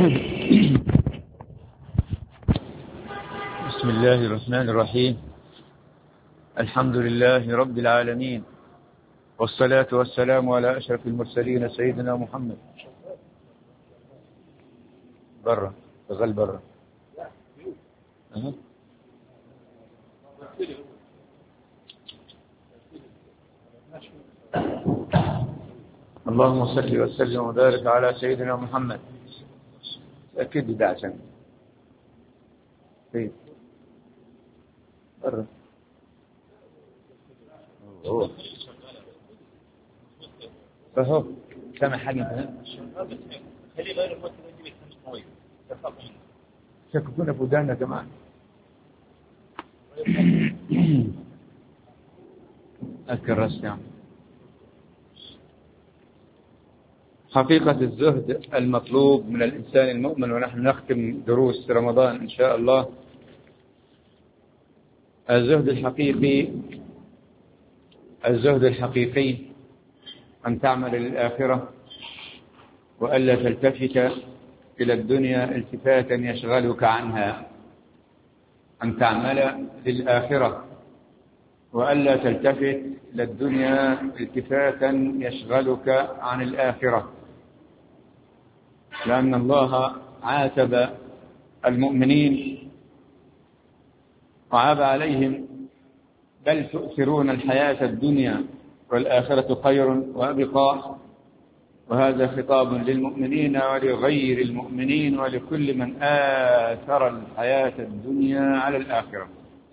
بسم الله الرحمن الرحيم. الحمد لله رب العالمين، والصلاة والسلام على أشرف المرسلين سيدنا محمد. برا شغال برا. اللهم صل وسلم وبارك على سيدنا محمد. أكيد بدع عشان طيب برا. فهو سامع حاجة شككونا في ودانا كمان. أكرست يعني. حقيقة الزهد المطلوب من الإنسان المؤمن، ونحن نختم دروس رمضان إن شاء الله. الزهد الحقيقي أن تعمل للآخرة وألا تلتفت إلى الدنيا التفاتا يشغلك عنها. أن تعمل للآخرة وألا تلتفت إلى الدنيا التفاتا يشغلك عن الآخرة، لأن الله عاتب المؤمنين وعاب عليهم: بل تؤثرون الحياة الدنيا والآخرة خير وأبقى. وهذا خطاب للمؤمنين ولغير المؤمنين ولكل من آثر الحياة الدنيا على الآخرة.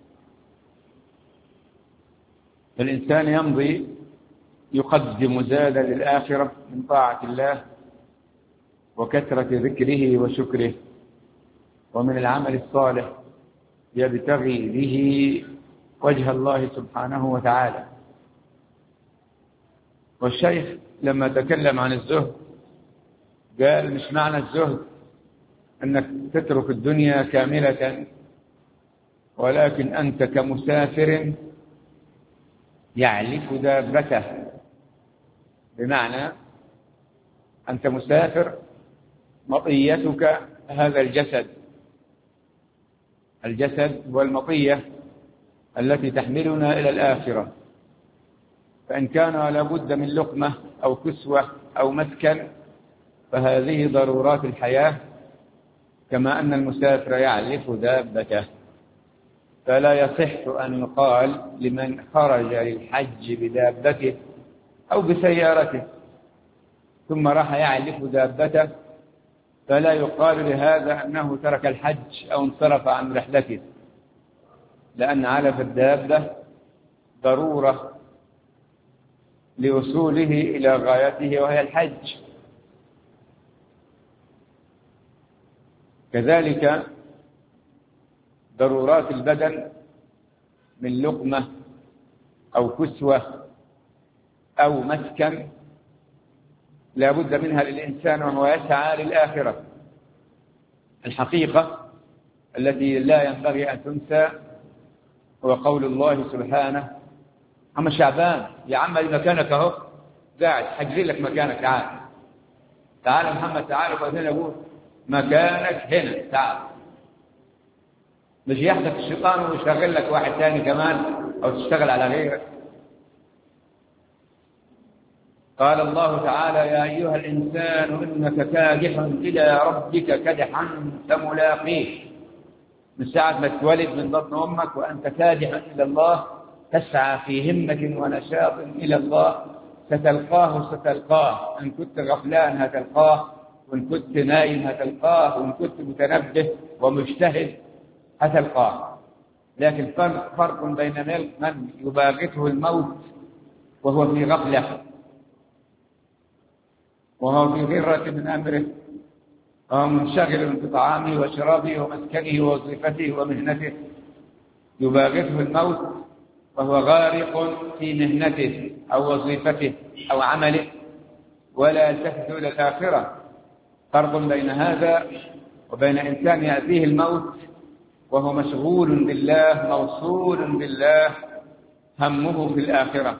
فالإنسان يمضي يقدم زادا للآخرة من طاعة الله وكثرة ذكره وشكره، ومن العمل الصالح يبتغي به وجه الله سبحانه وتعالى. والشيخ لما تكلم عن الزهد قال: مش معنى الزهد أنك تترك الدنيا كاملة، ولكن أنت كمسافر يعلف دابته. بمعنى أنت مسافر، مطيتك هذا الجسد والمطية التي تحملنا إلى الآخرة. فإن كان لابد من لقمة أو كسوة أو مسكن فهذه ضرورات الحياة، كما أن المسافر يعلف دابته. فلا يصح أن يقال لمن خرج للحج بدابته أو بسيارته ثم راح يعلف دابته، فلا يقال لهذا أنه ترك الحج أو انصرف عن رحلته، لأن علف الدابة ضرورة لوصوله إلى غايته وهي الحج. كذلك ضرورات البدن من لقمة أو كسوة أو مسكن لا بد منها للإنسان وهو يسعى للآخرة. الحقيقة التي لا ينبغي أن تنسى هو قول الله سبحانه: عم شعبان يا عم مكانك اهو قاعد، حجري لك مكانك، تعال محمد تعال. وبعدين يقول: مكانك هنا، تعال. مش ياخذك الشيطان ويشغل لك واحد ثاني كمان أو تشتغل على غيرك. قال الله تعالى: يا أيها الإنسان إنك كادح إلى ربك كدحا فملاقيه. من ساعة ما تولد من بطن أمك وأنت كادح إلى الله، تسعى في همة ونشاط إلى الله، ستلقاه. إن كنت غفلان هتلقاه، وإن كنت نايم هتلقاه، وإن كنت متنبه ومجتهد هتلقاه. لكن فرق بين من يباغته الموت وهو في غفلة وهو في غرة من أمره، وهو منشغل بطعامه وشرابه ومسكنه ووظيفته ومهنته. يباغته الموت وهو غارق في مهنته أو وظيفته أو عمله ولا يلتفت إلى الآخرة. فرق بين هذا وبين إنسان يأتيه الموت وهو مشغول بالله موصول بالله، همه في الآخرة.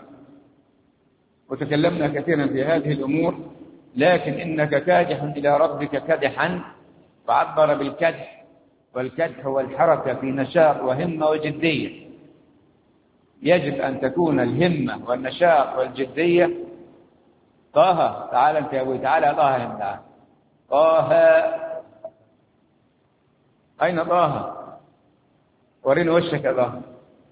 وتكلمنا كثيرا في هذه الأمور. لكن إنك كادح إلى ربك كدحا فعبر بالكدح، والكدح هو الحركة في نشاط وهمة وجدية. يجب أن تكون الهمة والنشاط والجدية. طه، تعال أنت يا أبوي، تعال طه هنا. طه، أين طه؟ وريني وشك يا طه.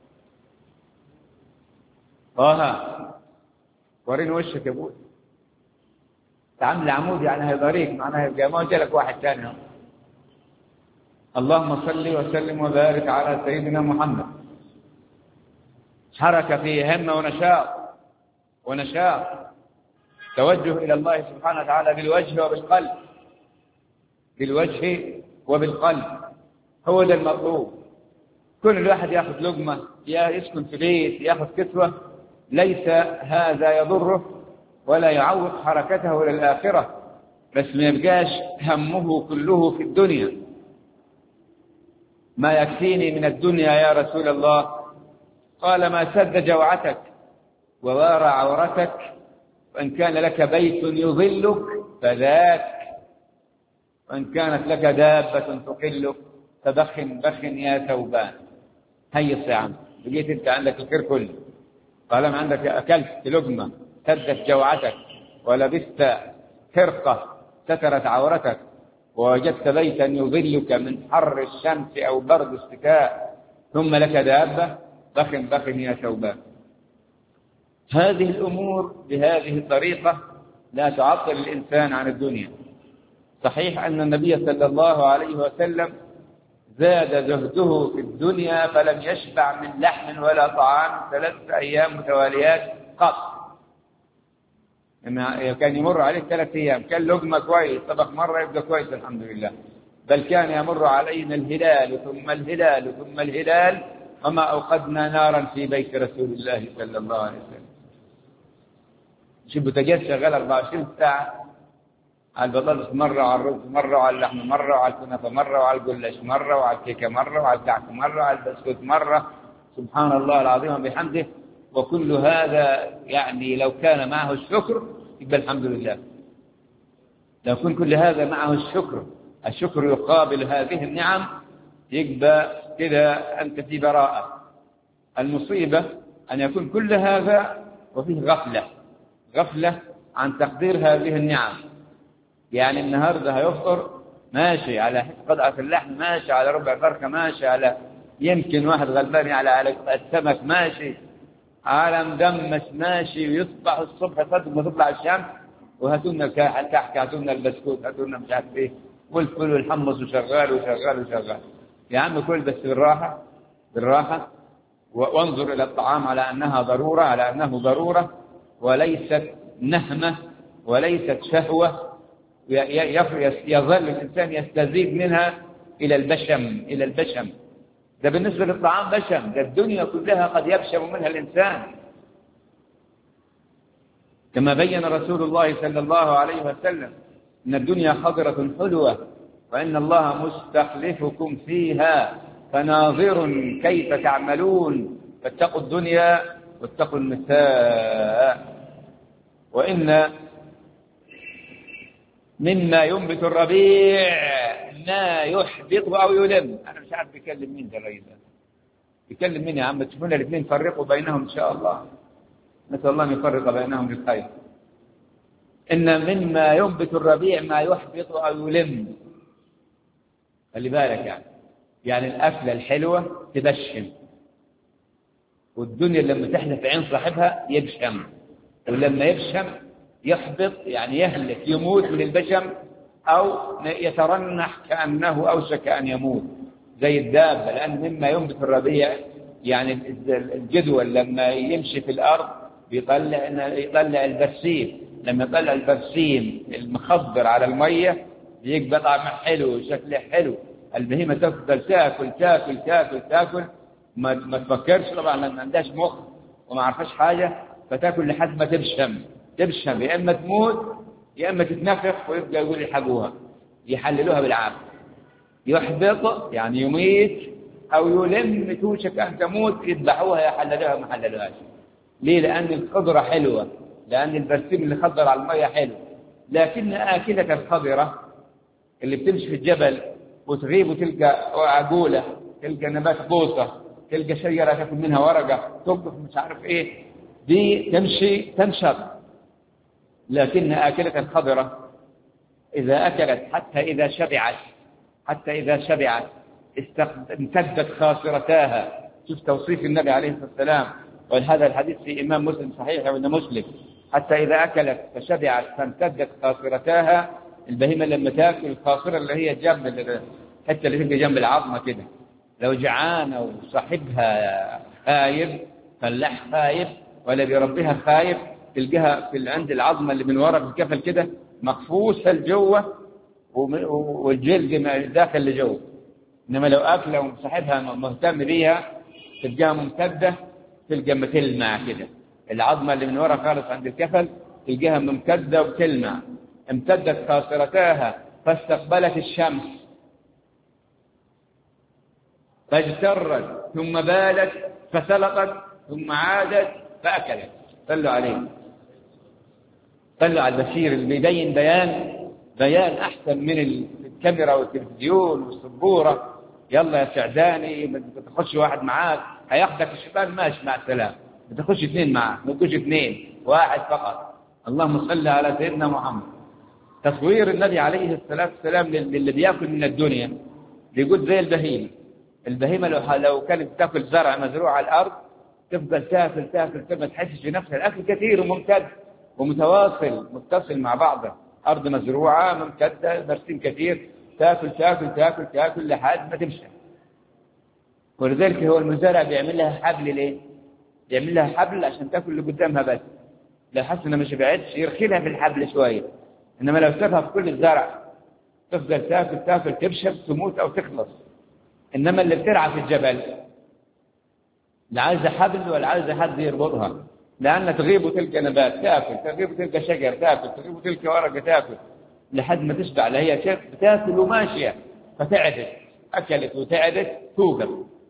طه، وريني وشك يا أبوي. تعمل عمود يعني هيضريك، معناها يبقى ما جالك واحد ثاني. اللهم صل وسلم وبارك على سيدنا محمد. حركة فيه همة ونشاط توجه إلى الله سبحانه وتعالى بالوجه وبالقلب، بالوجه وبالقلب، هو ده المطلوب. كل الواحد يأخذ لقمة، يسكن في بيت، يأخذ كسوة، ليس هذا يضره ولا يعوق حركته إلى الآخرة، بس ما يبقاش همه كله في الدنيا. ما يكفيني من الدنيا يا رسول الله؟ قال ما سد جوعتك ووارى عورتك، وإن كان لك بيت يظلك فذاك، وإن كانت لك دابة تقلك فبخ بخ يا ثوبان. هيص يا عم، بقيت انت عندك الخير كله، طالما عندك أكلت لقمة سدت جوعتك، ولبست خرقة سترت عورتك، ووجدت بيتا يظلك من حر الشمس أو برد الشتاء، ثم لك دابة، بخ بخ يا ثوبان. هذه الأمور بهذه الطريقة لا تعطل الإنسان عن الدنيا. صحيح أن النبي صلى الله عليه وسلم زاد زهده في الدنيا فلم يشبع من لحم ولا طعام 3 أيام متواليات قط. كان يمر عليه 3 أيام، كان لقمة كويس، طبق مرة يبقى كويس الحمد لله، بل كان يمر علينا الهلال ثم الهلال ثم الهلال وما أوقدنا نارا في بيت رسول الله صلى الله عليه وسلم. شوف بوتاجاز شغال 24 ساعة، على البطاطس مرة، وعلى الرز مرة، وعلى اللحم مرة، وعلى الكنافة مرة، وعلى الجلاش مرة، وعلى الكيكة مرة، وعلى الكعك مرة، وعلى البسكوت مرة. سبحان الله العظيم وبحمده. وكل هذا يعني لو كان معه الشكر يبقى الحمد لله. لو كان كل هذا معه الشكر يقابل هذه النعم، يبقى كده أنت في براءة. المصيبة أن يكون كل هذا وفيه غفلة عن تقدير هذه النعم. يعني النهاردة هيفطر ماشي على قطعة اللحم، ماشي على ربع فرخة، ماشي على يمكن واحد غلبان على السمك، ماشي على مدمس، ماشي، ويصبح الصبح صدق ما تطلع الشمس وهاتونا الكحك، هاتونا البسكوت، هاتونا مش عارف ايه، والفل والحمص وشغال. يا عم كل بس بالراحة، وانظر إلى الطعام على أنه ضرورة وليست نهمة وليست شهوة يظل الإنسان يستزيد منها إلى البشم. ده بالنسبة للطعام بشم، ده الدنيا كلها قد يبشم منها الإنسان، كما بين رسول الله صلى الله عليه وسلم إن الدنيا خضرة حلوة، وإن الله مستخلفكم فيها فناظر كيف تعملون، فاتقوا الدنيا واتقوا النساء. وإن مما ينبت الربيع ما يحبط أو يلم. أنا مش عارف بيكلم مين ده الرئيس، بيكلم مين يا عم؟ تشوفونا الاثنين فرقوا بينهم إن شاء الله، نسأل الله أن يفرق بينهم بالخير. إن مما ينبت الربيع ما يحبط أو يلم. خلي بالك، يعني الأكلة الحلوة تبشم، والدنيا لما تحلى في عين صاحبها يبشم، ولما يبشم يحبط، يعني يهلك، يموت من البشم، أو يترنح كأنه أوشك أن يموت زي الدابة. لأن مما ينبت الربيع يعني الجدول لما يمشي في الأرض يطلع البرسيم، لما يطلع البرسيم المخضر على المية يبقى طعمه حلو وشكله حلو. البهيمة تفضل تاكل ما تفكرش طبعا، لأن ما عندهاش مخ وما عرفش حاجة، فتاكل لحد ما تبشم، يا إما تموت يا إما تتنفخ ويبقى يقول يلحقوها، يحللوها بالعافية. يحبط يعني يميت، أو يلم توشك أن تموت، يذبحوها يحللوها ما حللوهاش. ليه؟ لأن الخضرة حلوة، لأن البرسيم اللي خضر على المية حلو، لكن آكلة الخضرة اللي بتمشي في الجبل وتغيب وتلقى عقولة، تلقى نبات بوصة، تلقى شجرة تاكل منها ورقة، تقف مش عارف إيه، دي تمشي تنشط. لكن آكلة الخضرة إذا أكلت حتى إذا شبعت امتدت خاصرتاها. شوف توصيف النبي عليه الصلاة والسلام، وهذا الحديث في إمام مسلم صحيح وابن مسلم. حتى إذا أكلت فشبعت فامتدت خاصرتاها. البهيمة لما تأكل الخاصرة اللي هي جنب الحتة اللي تبقى جنب العظمة كده، لو جعانة وصاحبها خايب، فلاح خايب ولا بيربيها خايب، تلقاها في عند العظمة اللي من ورا في الكفل كده مخفوصة لجوه والجلد داخل لجوه. إنما لو أكله وصاحبها مهتم بيها تلقاها ممتدة، تلقى بتلمع كده. العظمة اللي من ورا خالص عند الكفل تلقاها ممتدة وبتلمع. امتدت خاصرتاها فاستقبلت الشمس فاجترت ثم بالت فسلقت ثم عادت فأكلت. صلوا عليه، صلوا على البشير اللي بيبين بيان أحسن من الكاميرا والتلفزيون والسبورة. يلا يا سعداني بتخش واحد معاك هياخدك الشباب، ماشي مع السلامة. بتخش اثنين معاك، ما تخش اثنين، واحد فقط. اللهم صل على سيدنا محمد. تصوير النبي عليه الصلاة والسلام للي بيأكل من الدنيا بيقول زي البهيمة لو كانت تأكل زرع مزروع على الأرض تفضل تاكل ما تحسش بنفسها. الأكل كثير وممتد ومتواصل متصل مع بعضه، أرض مزروعة ممتدة برسيم كثير، تاكل لحد ما تمشي. ولذلك هو المزارع بيعمل لها حبل. ليه؟ بيعمل لها حبل عشان تاكل اللي قدامها بس. لو حس انها مش بعدش يرخيلها في الحبل شويه. انما لو سابها في كل الزرع تفضل تاكل تبشب تموت او تخلص. انما اللي بترعى في الجبل لا عايزه حبل ولا عايزه حد يربطها، لان تغيب وتلقى نبات تاكل، تغيب وتلقى شجر تاكل، تغيب وتلقى ورقه تاكل لحد ما تشبع. لا هي شيخ بتاكل وماشيه فتعدت، اكلت وتعدت توقف.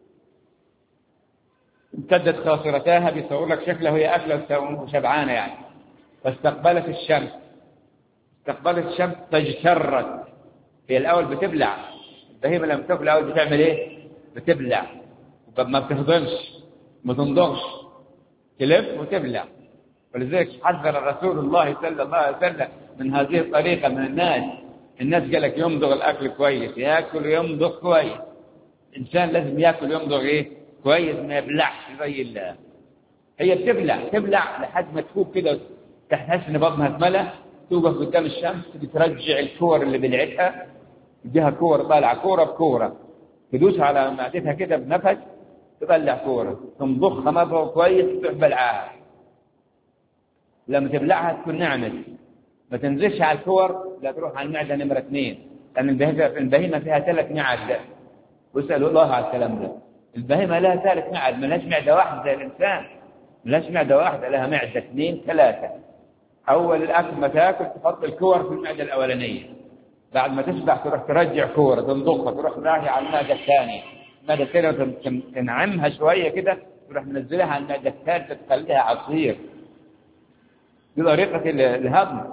امتدت خاصرتاها، بيصور لك شكلها وهي اكله وشبعانه يعني. فاستقبلت الشمس فاجترت. هي الاول بتبلع، البهيمه لما تاكل الاول بتعمل ايه؟ بتبلع، ما بتهضمش ما تنضغش، تلف وتبلع. ولذلك حذر رسول الله صلى الله عليه وسلم من هذه الطريقه من الناس قال لك يمضغ الاكل كويس، ياكل ويمضغ كويس. الانسان لازم ياكل ويمضغ ايه؟ كويس، ما يبلعش زي الله. هي تبلع لحد ما تفوق كده، تحس ان بطنها اتملى، توقف قدام الشمس بترجع الكور اللي بلعتها، تديها كور طالعه كوره بكوره، تدوس على معدتها كده بنفس تبلع كوره، تنضخها مضغ كويس تروح بلعها. لما تبلعها تكون نعمت، ما تنزلش على الكور، لا تروح على المعده نمره 2، لان البهيمه فيها 3 معد. واسالوا الله على الكلام ده. البهيمه لها 3 معد، ما لهاش معده واحده زي الانسان، ما لهاش معده واحده، لها معده 2 3. اول الاكل ما تاكل تحط الكور في المعده الاولانيه، بعد ما تشبع تروح ترجع كوره تنضخها، تروح رايحه على المعده الثانيه، المعده الثانيه تنعمها شويه كده، تروح منزلها على المعده الثالثه تخليها عصير. دي طريقه الهضم.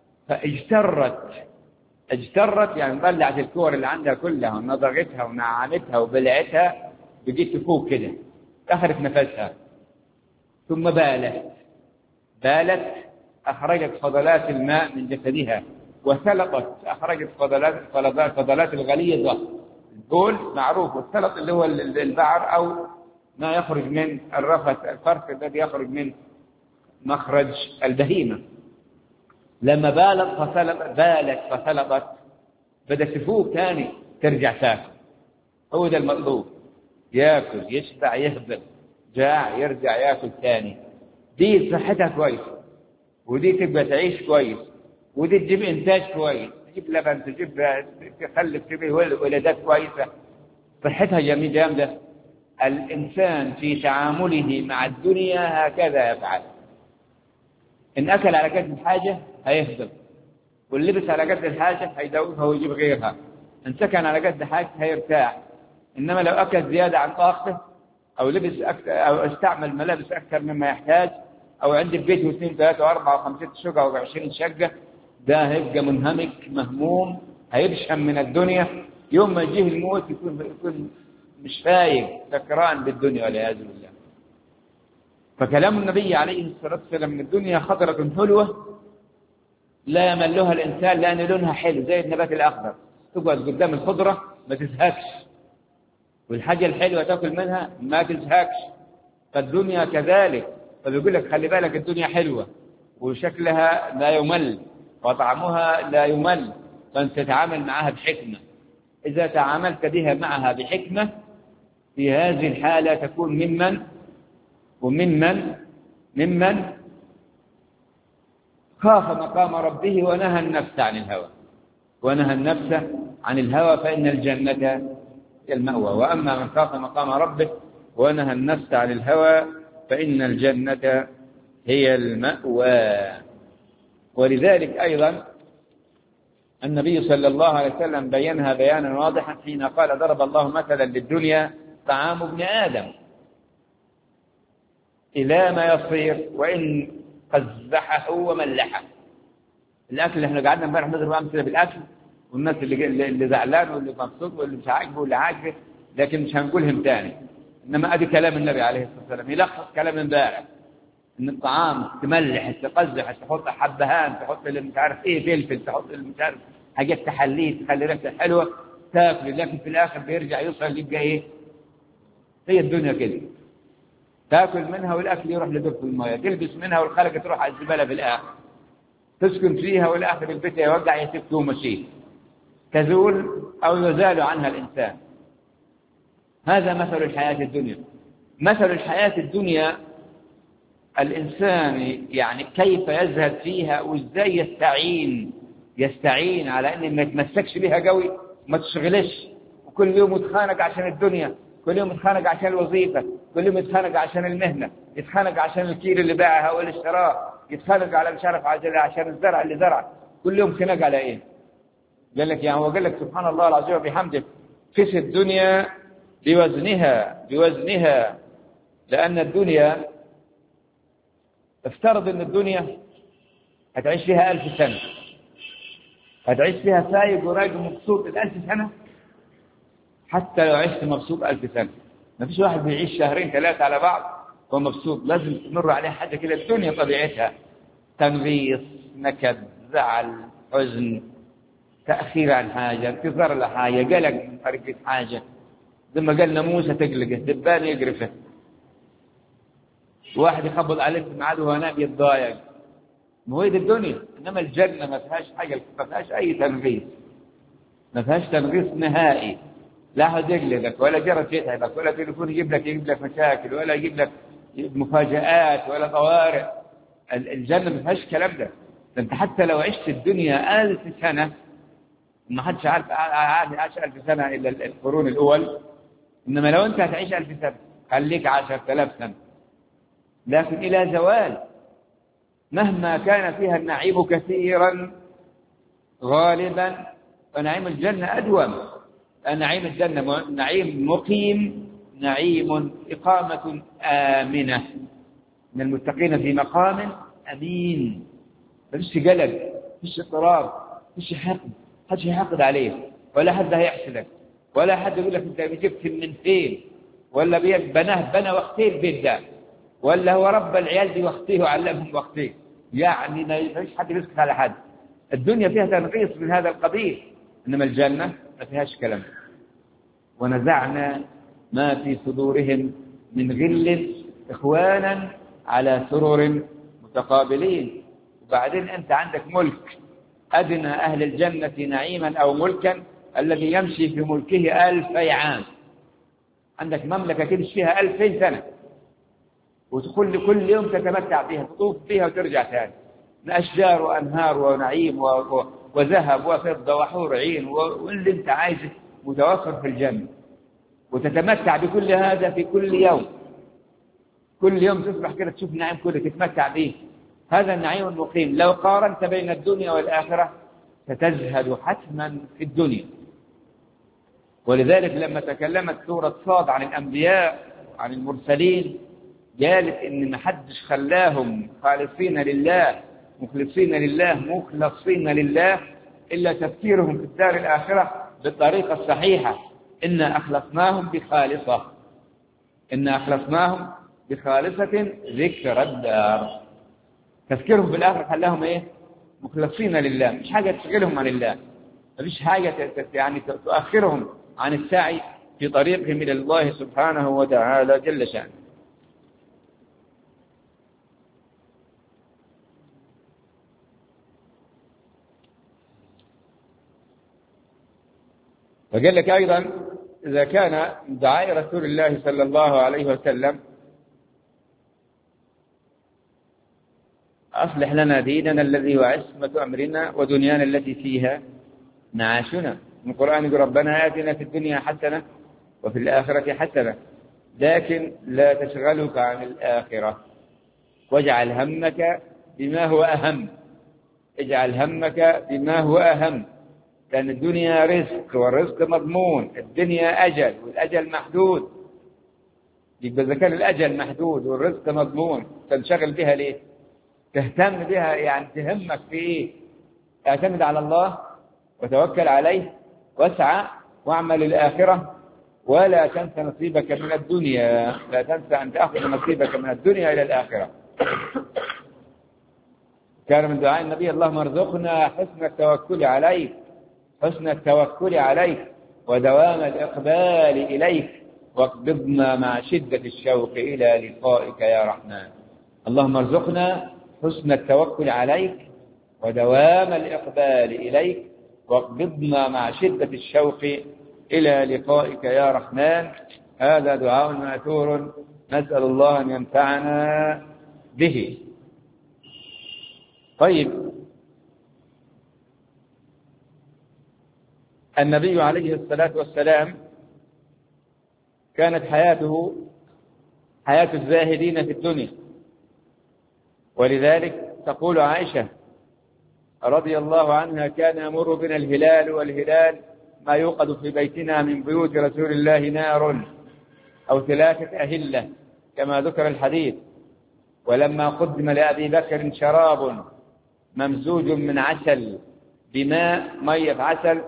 اجترت يعني بلعت الكور اللي عندها كلها ونضغتها ونعمتها وبلعتها، بقيت تفوق كده، اخذت نفسها. ثم بالت أخرجت فضلات الماء من جسدها، وسلقت أخرجت فضلات الغليظة. البول معروف، والسلق اللي هو البعر أو ما يخرج من الفرق الذي يخرج من مخرج البهيمة. لما بالت فسلقت بدأت تفوق ثاني، ترجع تاكل. هو ده المطلوب، ياكل يشبع يهضم، جاع يرجع ياكل ثاني. دي صحتها كويسة، ودي تبقى تعيش كويس، ودي تجيب إنتاج كويس، تجيب لبن، تخلف، تجيب ولادات كويسة، صحتها جامدة. الإنسان في تعامله مع الدنيا هكذا يفعل. إن أكل على قد الحاجة هيهضم، واللبس على قد الحاجة هيدوبها ويجيب غيرها، إن سكن على قد حاجة هيرتاح. إنما لو أكل زيادة عن طاقته، أو لبس أكثر، أو استعمل ملابس أكثر مما يحتاج، أو عندي في بيته 2 3 و4 و5 شقق و20 شقة، ده هيبقى منهمك مهموم هيبشم من الدنيا، يوم ما يجيه الموت يكون مش فايق، سكران بالدنيا والعياذ بالله. فكلام النبي عليه الصلاة والسلام: الدنيا خضرة حلوة لا يملها الإنسان لأن لونها حلو زي النبات الأخضر، تقعد قدام الخضرة ما تزهقش، والحاجة الحلوة تأكل منها ما تزهقش. فالدنيا كذلك، فبيقول لك خلي بالك الدنيا حلوة وشكلها لا يمل وطعمها لا يمل، فأنت تتعامل معها بحكمة. إذا تعاملت بها معها بحكمة في هذه الحالة تكون ممن خاف مقام ربه ونهى النفس عن الهوى، فإن الجنة هي المأوى. وأما من خاف مقام ربه ونهى النفس عن الهوى فإن الجنة هي المأوى. ولذلك أيضا النبي صلى الله عليه وسلم بينها بيانا واضحا حين قال: ضرب الله مثلا للدنيا طعام ابن آدم إلى ما يصير وإن قزحه وملحه. الأكل اللي احنا قعدنا امبارح نضرب أمثلة بالأكل، والناس اللي زعلان واللي مبسوط واللي مش عاجبه واللي عاجبه، لكن مش هنقولهم تاني. إنما أدي كلام النبي عليه الصلاة والسلام يلخص كلام امبارح: إن الطعام تملح، تقزح، تحط حبهان، تحط اللي مش عارف إيه فلفل، تحط اللي مش عارف حاجات تحليه تخلي ريحته حلوة تاكل، لكن في الآخر بيرجع يوصل يبقى إيه؟ هي الدنيا كده، تاكل منها والأكل يروح لدفء الماء، تلبس منها والخلقة تروح على الزبالة في الآخر، تسكن فيها والآخر البيت يوقع يسكت ومشيه، تزول أو يزال عنها الإنسان. هذا مثل الحياة الدنيا. مثل الحياة الدنيا الإنسان يعني كيف يزهد فيها وإزاي يستعين على أن ما يتمسكش بها قوي، ما تشغلش، وكل يوم يتخانق عشان الدنيا، كل يوم يتخانق عشان الوظيفة، كل يوم يتخانق عشان المهنة، يتخانق عشان الكيل اللي باعها واللي اشتراه، يتخانق على مش عارف عشان الزرع اللي زرع، كل يوم خناق على ايه؟ قال لك يعني هو قال لك سبحان الله العظيم وبحمده: قس الدنيا بوزنها، لأن الدنيا افترض ان الدنيا هتعيش فيها 1000 سنة، هتعيش فيها فايق ورايق ومبسوط 1000 سنة. حتى لو عشت مبسوط 1000 سنة، ما فيش واحد بيعيش 2 3 على بعض ومبسوط، لازم تمر عليه حاجة كده. الدنيا طبيعتها تنغيص، نكد، زعل، حزن، تأخير عن حاجة، انتظار لحاجة، قلق من طريقة حاجة، زي ما قال ناموسة تقلقه، دبان يقرفه، واحد يخبط عليك في ميعاد وهو نام يتضايق. ما هو دي الدنيا. إنما الجنة ما فيهاش حاجة، ما فيهاش أي تنغيص، ما فيهاش تنغيص نهائي. لا أحد يقلقك ولا جرس يتعبك ولا تليفون يجيب لك مشاكل ولا يجيب لك مفاجآت ولا طوارئ. الجنة ما فيهاش الكلام ده. أنت حتى لو عشت الدنيا 1000 سنة، ما حدش عاش 1000 سنة إلا القرون الأول، إنما لو أنت هتعيش 1000 سنة خليك 10,000 سنة، لكن إلى زوال، مهما كان فيها النعيم كثيرا غالبا فنعيم الجنة أدوم. نعيم الجنة نعيم مقيم، نعيم إقامة آمنة، من المتقين في مقام أمين. ما فيش قلق، ما فيش اضطراب، ما فيش حقد، حدش يحقد عليه، ولا حد هيحسدك، ولا حد يقول لك انت جبت من فين، ولا بنى وقتين البيت ده، ولا هو رب العيال دي وقتيه وعلمهم وقتيه. يعني ما فيش حد يسكت على حد. الدنيا فيها تنغيص من هذا القبيل، انما الجنة ما فيهاش كلام. ونزعنا ما في صدورهم من غل إخوانا على سرر متقابلين. وبعدين أنت عندك ملك، أدنى أهل الجنة نعيما أو ملكا الذي يمشي في ملكه 1000 عام. عندك مملكة كده فيها 2000 سنة، وتدخل كل يوم تتمتع فيها، تطوف فيها وترجع ثاني، من أشجار وأنهار ونعيم وذهب وفضة وحور عين واللي أنت عايزه متوفر في الجنة، وتتمتع بكل هذا في كل يوم. كل يوم تصبح كده تشوف النعيم كله تتمتع به. هذا النعيم المقيم. لو قارنت بين الدنيا والآخرة ستزهد حتما في الدنيا. ولذلك لما تكلمت سورة صاد عن الأنبياء عن المرسلين قالت إن ما حدش خلاهم خالصين لله مخلصين لله إلا تفكيرهم في الدار الآخرة بالطريقة الصحيحة. إنا أخلصناهم بخالصة، إنا أخلصناهم بخالصة ذكر الدار. تفكيرهم في الآخرة خلاهم إيه؟ مخلصين لله، مش حاجة تشغلهم عن الله، مفيش حاجة يعني تؤخرهم عن السعي في طريقهم إلى الله سبحانه وتعالى جل شأنه. وقال لك أيضا إذا كان دعاء رسول الله صلى الله عليه وسلم أصلح لنا ديننا الذي هو عصمة أمرنا ودنيانا التي فيها معاشنا. من القرآن يقول ربنا آتنا في الدنيا حسنة وفي الآخرة حسنة، لكن لا تشغلك عن الآخرة، واجعل همك بما هو أهم، اجعل همك بما هو أهم، لأن الدنيا رزق والرزق مضمون، الدنيا أجل والأجل محدود. يبقى إذا كان الأجل محدود والرزق مضمون تنشغل بها ليه؟ تهتم بها يعني تهمك في إيه؟ اعتمد على الله وتوكل عليه واسعى واعمل الآخرة، ولا تنسى نصيبك من الدنيا، لا تنسى أن تأخذ نصيبك من الدنيا إلى الآخرة. كان من دعاء النبي اللهم ارزقنا حسن التوكل عليك، حسن التوكل عليك ودوام الإقبال إليك، واقبضنا مع شدة الشوق إلى لقائك يا رحمن. اللهم ارزقنا حسن التوكل عليك ودوام الإقبال إليك، واقبضنا مع شدة الشوق إلى لقائك يا رحمن. هذا دعاء مأثور نسأل الله أن ينفعنا به. طيب، النبي عليه الصلاة والسلام كانت حياته حياة الزاهدين في الدنيا، ولذلك تقول عائشة رضي الله عنها كان يمر بنا الهلال، والهلال ما يوقد في بيتنا من بيوت رسول الله نار أو 3 أهلة كما ذكر الحديث. ولما قدم لأبي بكر شراب ممزوج من عسل بماء، مية عسل،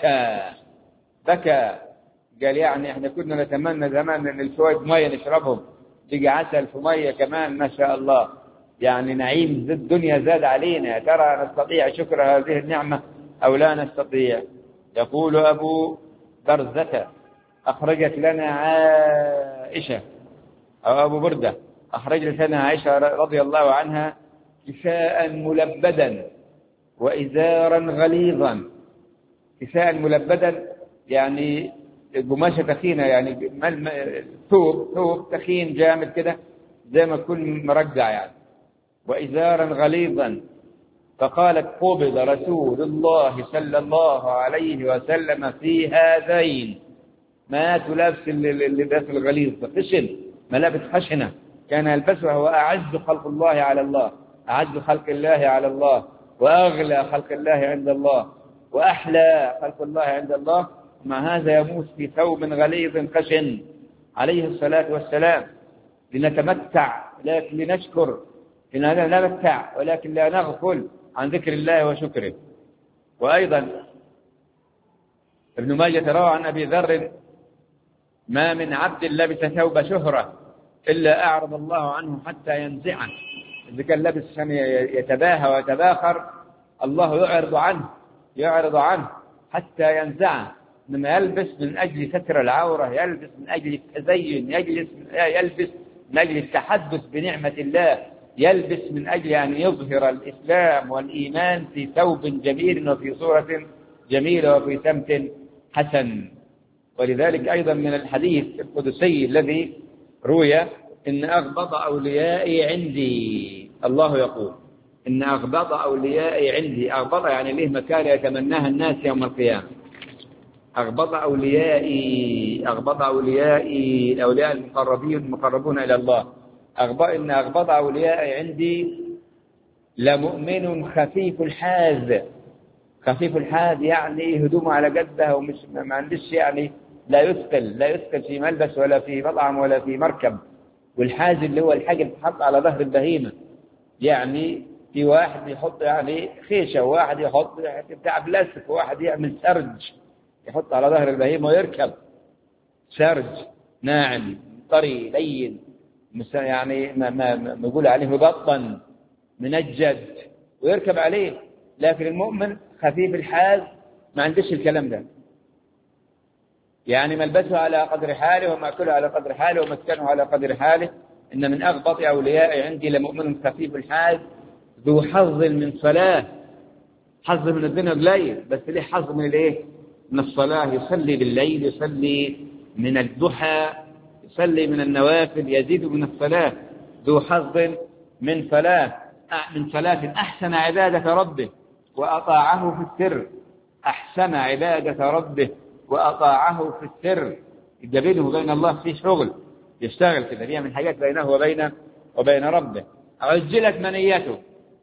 بكى قال يعني احنا كنا نتمنى زمان ان شوية مية نشربهم، تيجي عسل في مية كمان، ما شاء الله، يعني نعيم الدنيا زاد علينا، يا ترى نستطيع شكر هذه النعمة أو لا نستطيع؟ يقول أبو برزة أخرجت لنا عائشة، أو أبو بردة أخرجت لنا عائشة رضي الله عنها كساء ملبدا وإزارا غليظا. كساء ملبدا يعني قماشة تخينة، يعني ثوب تخين جامد كده زي ما يكون مرجع يعني، وإزارا غليظا. فقالت قبض رسول الله صلى الله عليه وسلم في هذين، ما تلبس اللباس الغليظ، خشن، ملابس خشنة كان يلبسها، هو أعز خلق الله على الله، أعز خلق الله على الله، وأغلى خلق الله عند الله، وأحلى خلق الله عند الله، مع هذا يموت في ثوب غليظ خشن عليه الصلاة والسلام. لنتمتع لكن لنشكر، لنتمتع ولكن لا نغفل عن ذكر الله وشكره. وأيضا ابن ماجه روى عن أبي ذر ما من عبد لبس ثوب شهرة إلا أعرض الله عنه حتى ينزعه. إذا كان لبس عشان يتباهى ويتباخر، الله يعرض عنه حتى ينزعه. إنما يلبس من أجل ستر العورة، يلبس من أجل التزين، يلبس من أجل التحدث بنعمة الله، يلبس من أجل أن يظهر الإسلام والإيمان في ثوب جميل وفي صورة جميلة وفي سمت حسن. ولذلك أيضا من الحديث القدسي الذي روي إن أغبض أوليائي عندي، الله يقول إن أغبض أوليائي عندي. أغبض يعني له مكان يتمناها الناس يوم القيامة. أغبض أوليائي الأولياء المقربون إلى الله. إن أغبض أوليائي عندي لمؤمن خفيف الحاز. خفيف الحاز يعني هدومه على قده، ومش ما عندش يعني لا يثقل في ملبس ولا في مطعم ولا في مركب. والحاز اللي هو الحاجة اللي تحط على ظهر البهيمة، يعني في واحد يحط يعني خيشة، وواحد يحط بتاع بلاستيك، وواحد يعمل سرج يحط على ظهر البهيمة ويركب سرج ناعم طري لين، يعني ما نقول عليه مبطن منجد ويركب عليه. لكن المؤمن خفيف الحال ما عندش الكلام ده، يعني ملبسه على قدر حاله ومأكله على قدر حاله ومسكنه على قدر حاله. إن من أغبط أوليائي عندي لمؤمن خفيف الحال ذو حظ من صلاة، حظ من الدنيا قليل بس ليه حظ من الايه؟ من الصلاة، يصلي بالليل، يصلي من الضحى، يصلي من النوافل، يزيد من الصلاة، ذو حظ من صلاة أحسن عبادة ربه وأطاعه في السر، أحسن عبادة ربه وأطاعه في السر، يبقى بينه وبين الله في شغل، يشتغل كده بيعمل حاجات بينه وبين ربه. عجلت منيته،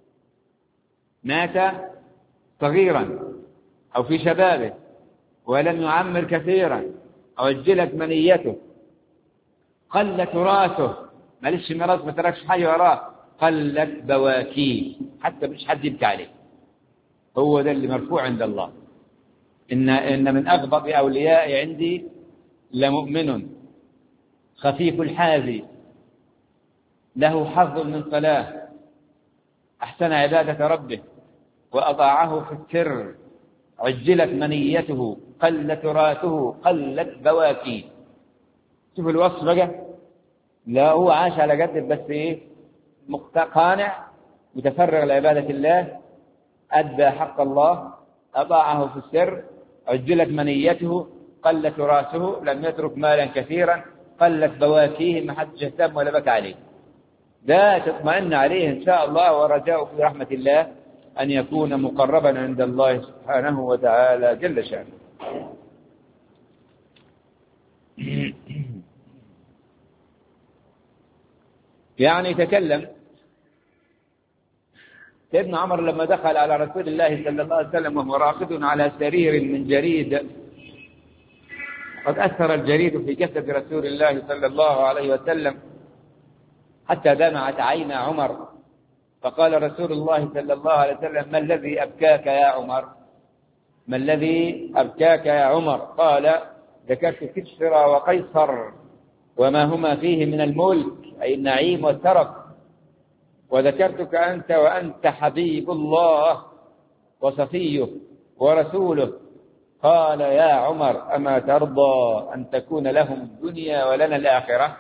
مات صغيرا أو في شبابه ولم يعمر كثيرا، عجلت منيته، قل تراثه، مالش ميراث ما تركش حاجة وراه، قلت بواكيه، حتى مش حد يبكي عليه. هو ده اللي مرفوع عند الله. إن من أغبط أوليائي عندي لمؤمن خفيف الحاذي له حظ من صلاة، أحسن عبادة ربه وأطاعه في السر، عجلت منيته، قل تراثه، قلت بواكيه. شوف الوصف بقى، لا هو عاش على قد بس ايه، قانع متفرغ لعبادة الله، أدى حق الله، أطاعه في السر، عجلت منيته، قل تراثه، لم يترك مالا كثيرا، قلت بواكيه، ما حدش اهتم ولا بكى عليه. ده تطمئن عليه إن شاء الله، ورجاء في رحمة الله أن يكون مقربا عند الله سبحانه وتعالى جل شأنه. يعني تكلم سيدنا عمر لما دخل على رسول الله صلى الله عليه وسلم وهو راقد على سرير من جريد، قد أثر الجريد في جسد رسول الله صلى الله عليه وسلم حتى دمعت عين عمر، فقال رسول الله صلى الله عليه وسلم: ما الذي أبكاك يا عمر؟ ما الذي أبكاك يا عمر؟ قال: ذكرت كسرى وقيصر وما هما فيه من الملك، أي النعيم والترف، وذكرتك أنت وأنت حبيب الله وصفيه ورسوله. قال: يا عمر أما ترضى أن تكون لهم الدنيا ولنا الآخرة؟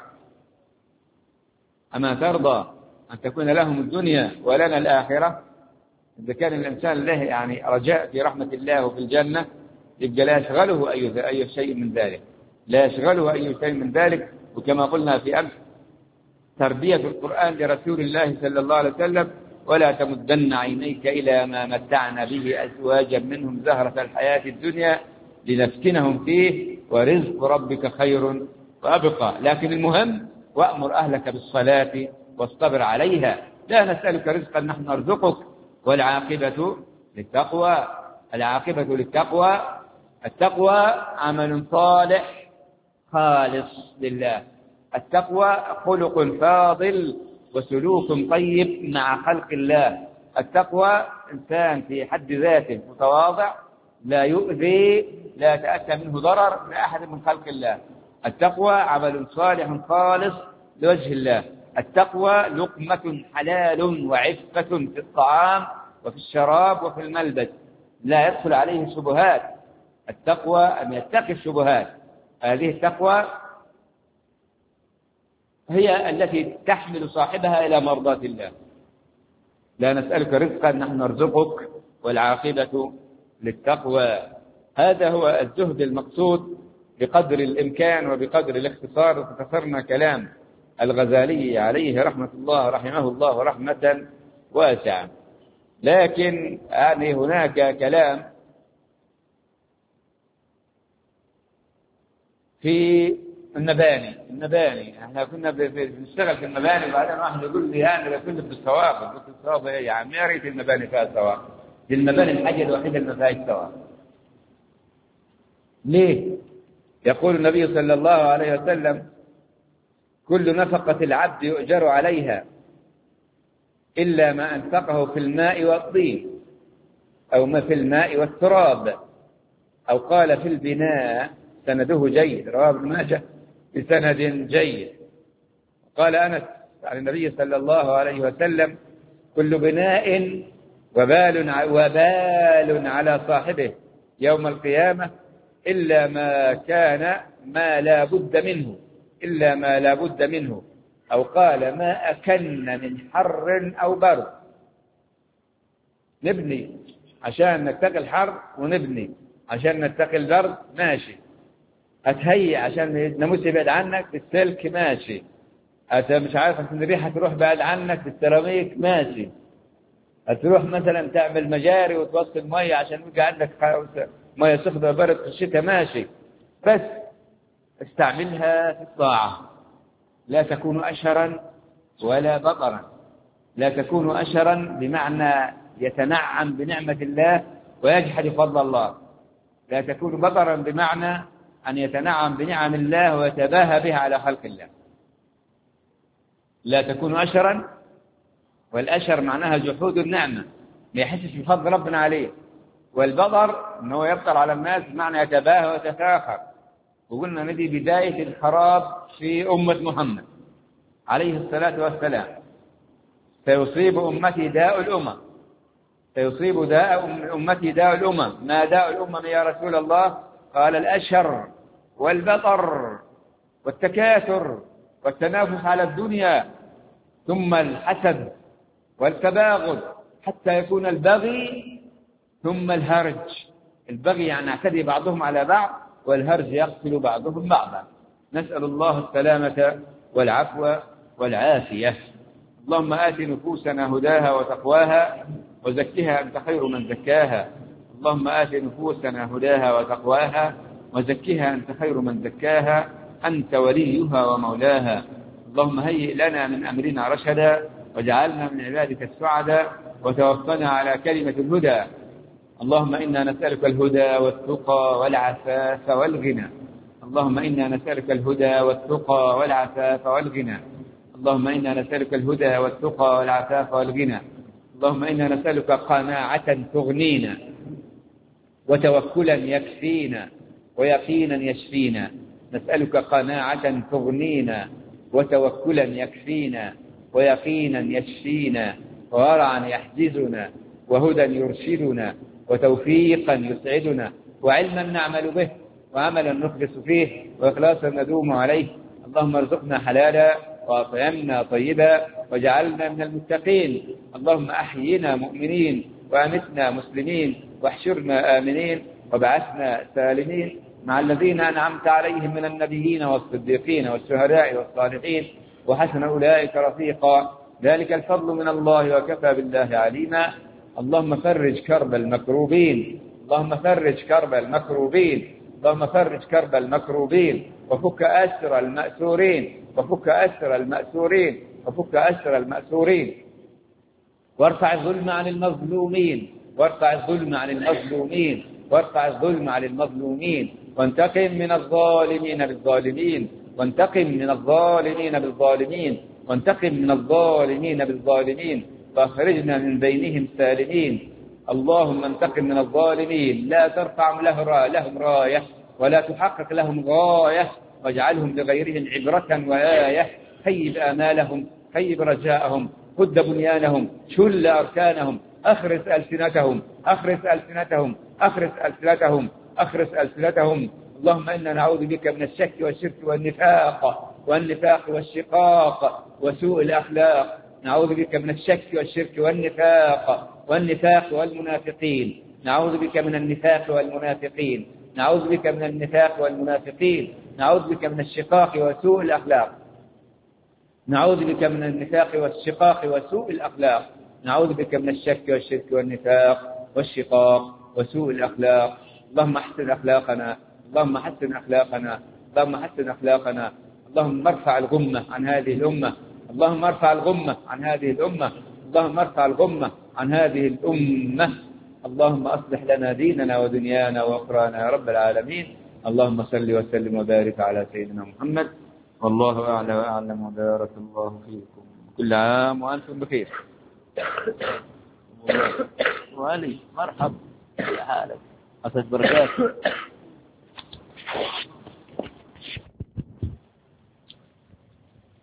أما ترضى أن تكون لهم الدنيا ولنا الآخرة؟ إذا كان الإنسان له يعني رجاء في رحمة الله وفي الجنة، يبقى لا يشغله أي شيء من ذلك، لا يشغله أي شيء من ذلك. وكما قلنا في أمس، تربية القرآن لرسول الله صلى الله عليه وسلم: ولا تمدن عينيك إلى ما متعنا به أزواجا منهم زهرة الحياة الدنيا لنفتنهم فيه ورزق ربك خير وأبقى. لكن المهم: وأمر أهلك بالصلاة واصطبر عليها، لا نسألك رزقا نحن نرزقك والعاقبة للتقوى. العاقبة للتقوى، التقوى عمل صالح خالص لله، التقوى خلق فاضل وسلوك طيب مع خلق الله. التقوى إنسان في حد ذاته متواضع، لا يؤذي، لا يتأتى منه ضرر لأحد من خلق الله. التقوى عمل صالح خالص لوجه الله. التقوى لقمة حلال وعفة في الطعام وفي الشراب وفي الملبس، لا يدخل عليه شبهات. التقوى أن يتقي الشبهات. هذه التقوى هي التي تحمل صاحبها إلى مرضاة الله. لا نسألك رزقا نحن نرزقك والعاقبة للتقوى. هذا هو الزهد المقصود بقدر الإمكان وبقدر الاختصار. وتكسرنا كلام الغزالي عليه رحمة الله، رحمه الله رحمة واسعة. لكن يعني هناك كلام في المباني. احنا كنا بنشتغل في المباني، وبعدين واحد يقول لي انا بكون بالثواب، قلت الثواب ايه يا عم؟ يا ريت المباني فيها ثواب، دي المباني الحاجه الوحيده اللي ما فيهاش ثواب. ليه؟ يقول النبي صلى الله عليه وسلم: كل نفقة العبد يؤجر عليها إلا ما أنفقه في الماء والطين، أو ما في الماء والتراب، أو قال في البناء، سنده جيد، رواه ابن ماجه بسند جيد. قال أنس عن النبي صلى الله عليه وسلم: كل بناء وبال على صاحبه يوم القيامة إلا ما لا بد منه، إلا ما لا بد منه، أو قال ما أكن من حر أو برد. نبني عشان نتقي الحر، ونبني عشان نتقي البرد، ماشي. هتهيئ عشان الناموس يبعد عنك بالسلك، ماشي. مش عارف عشان الريحة تروح بعد عنك بالسيراميك، ماشي. هتروح مثلا تعمل مجاري وتوصل مية عشان يبقى عندك مية سخنة وبرد في الشتاء، ماشي. بس استعملها في الطاعة. لا تكون أشرا ولا بطرا. لا تكون أشرا بمعنى يتنعم بنعمة الله ويجحد فضل الله. لا تكون بطرا بمعنى أن يتنعم بنعم الله ويتباهى بها على خلق الله. لا تكون أشرا، والأشر معناها جحود النعمة، ما يحسش بفضل ربنا عليه. والبطر أنه يبطر على الناس بمعنى يتباهى ويتفاخر. وقلنا ندي بداية الخراب في أمة محمد عليه الصلاة والسلام. سيصيب أمتي داء الأمم، سيصيب أمتي داء الأمم. ما داء الأمم يا رسول الله؟ قال الأشر والبطر والتكاثر والتنافس على الدنيا، ثم الحسد والتباغض، حتى يكون البغي، ثم الهرج. البغي يعني يعتدي بعضهم على بعض، والهرج يقتل بعضهم بعضا. نسأل الله السلامة والعفو والعافية. اللهم آت نفوسنا هداها وتقواها وزكها أنت خير من زكاها. اللهم آت نفوسنا هداها وتقواها وزكها أنت خير من زكاها، أنت وليها ومولاها. اللهم هيئ لنا من أمرنا رشدا، واجعلنا من عبادك السعداء، وتوفنا على كلمة الهدى. اللهم إنا نسألك الهدى والتقى والعفاف والغنى. اللهم إنا نسألك الهدى والتقى والعفاف والغنى. اللهم إنا نسألك الهدى والتقى والعفاف والغنى. اللهم إنا نسألك قناعة تغنينا، وتوكلا يكفينا، ويقينا يشفينا. نسألك قناعة تغنينا، وتوكلا يكفينا، ويقينا يشفينا، وورعا يحجزنا، وهدى يرشدنا، وتوفيقا يسعدنا، وعلما نعمل به، وعملا نخلص فيه، وإخلاصا ندوم عليه. اللهم ارزقنا حلالا، وأطعمنا طيبا، وجعلنا من المتقين. اللهم أحينا مؤمنين، وأمتنا مسلمين، واحشرنا آمنين، وابعثنا سالمين مع الذين أنعمت عليهم من النبيين والصديقين والشهداء والصالحين، وحسن أولئك رفيقا. ذلك الفضل من الله، وكفى بالله عليما. اللهم فرج كرب المكروبين، اللهم فرج كرب المكروبين، اللهم فرج كرب المكروبين، وفك أسر المأسورين، وفك أسر المأسورين، وفك أسر المأسورين. وارفع الظلم عن المظلومين، وارفع الظلم عن المظلومين، وارفع الظلم عن المظلومين. وانتقم من الظالمين بالظالمين، وانتقم من الظالمين بالظالمين، وانتقم من الظالمين بالظالمين، واخرجنا من بينهم سالمين. اللهم انتقم من الظالمين، لا ترفع لهم راية، ولا تحقق لهم غاية، واجعلهم لغيرهم عبرة وآية. خيب آمالهم، خيب رجاءهم، هد بنيانهم، شل أركانهم، أخرس ألسنتهم، أخرس ألسنتهم، أخرس ألسنتهم، أخرس ألسنتهم. اللهم إنا نعوذ بك من الشك والشرك والنفاق والشقاق وسوء الأخلاق. نعوذ بك من الشك والشرك والنفاق والمنافقين. نعوذ بك من النفاق والمنافقين. نعوذ بك من النفاق والمنافقين. نعوذ بك من الشقاق وسوء الأخلاق. نعوذ بك من النفاق والشقاق وسوء الأخلاق. نعوذ بك من الشك والشرك والنفاق والشقاق وسوء الأخلاق. اللهم احسن أخلاقنا، اللهم حسن أخلاقنا، اللهم حسن أخلاقنا. اللهم ارفع الغمة عن هذه الأمة، اللهم ارفع الغمة عن هذه الأمة، اللهم ارفع الغمة عن هذه الأمة. اللهم أصلح لنا ديننا ودنيانا وأخرانا يا رب العالمين. اللهم صل وسلم وبارك على سيدنا محمد، والله أعلى وأعلم، وبارك الله فيكم. كل عام وأنتم بخير. وعلي مرحب، كيف حالك؟ أسد بركات.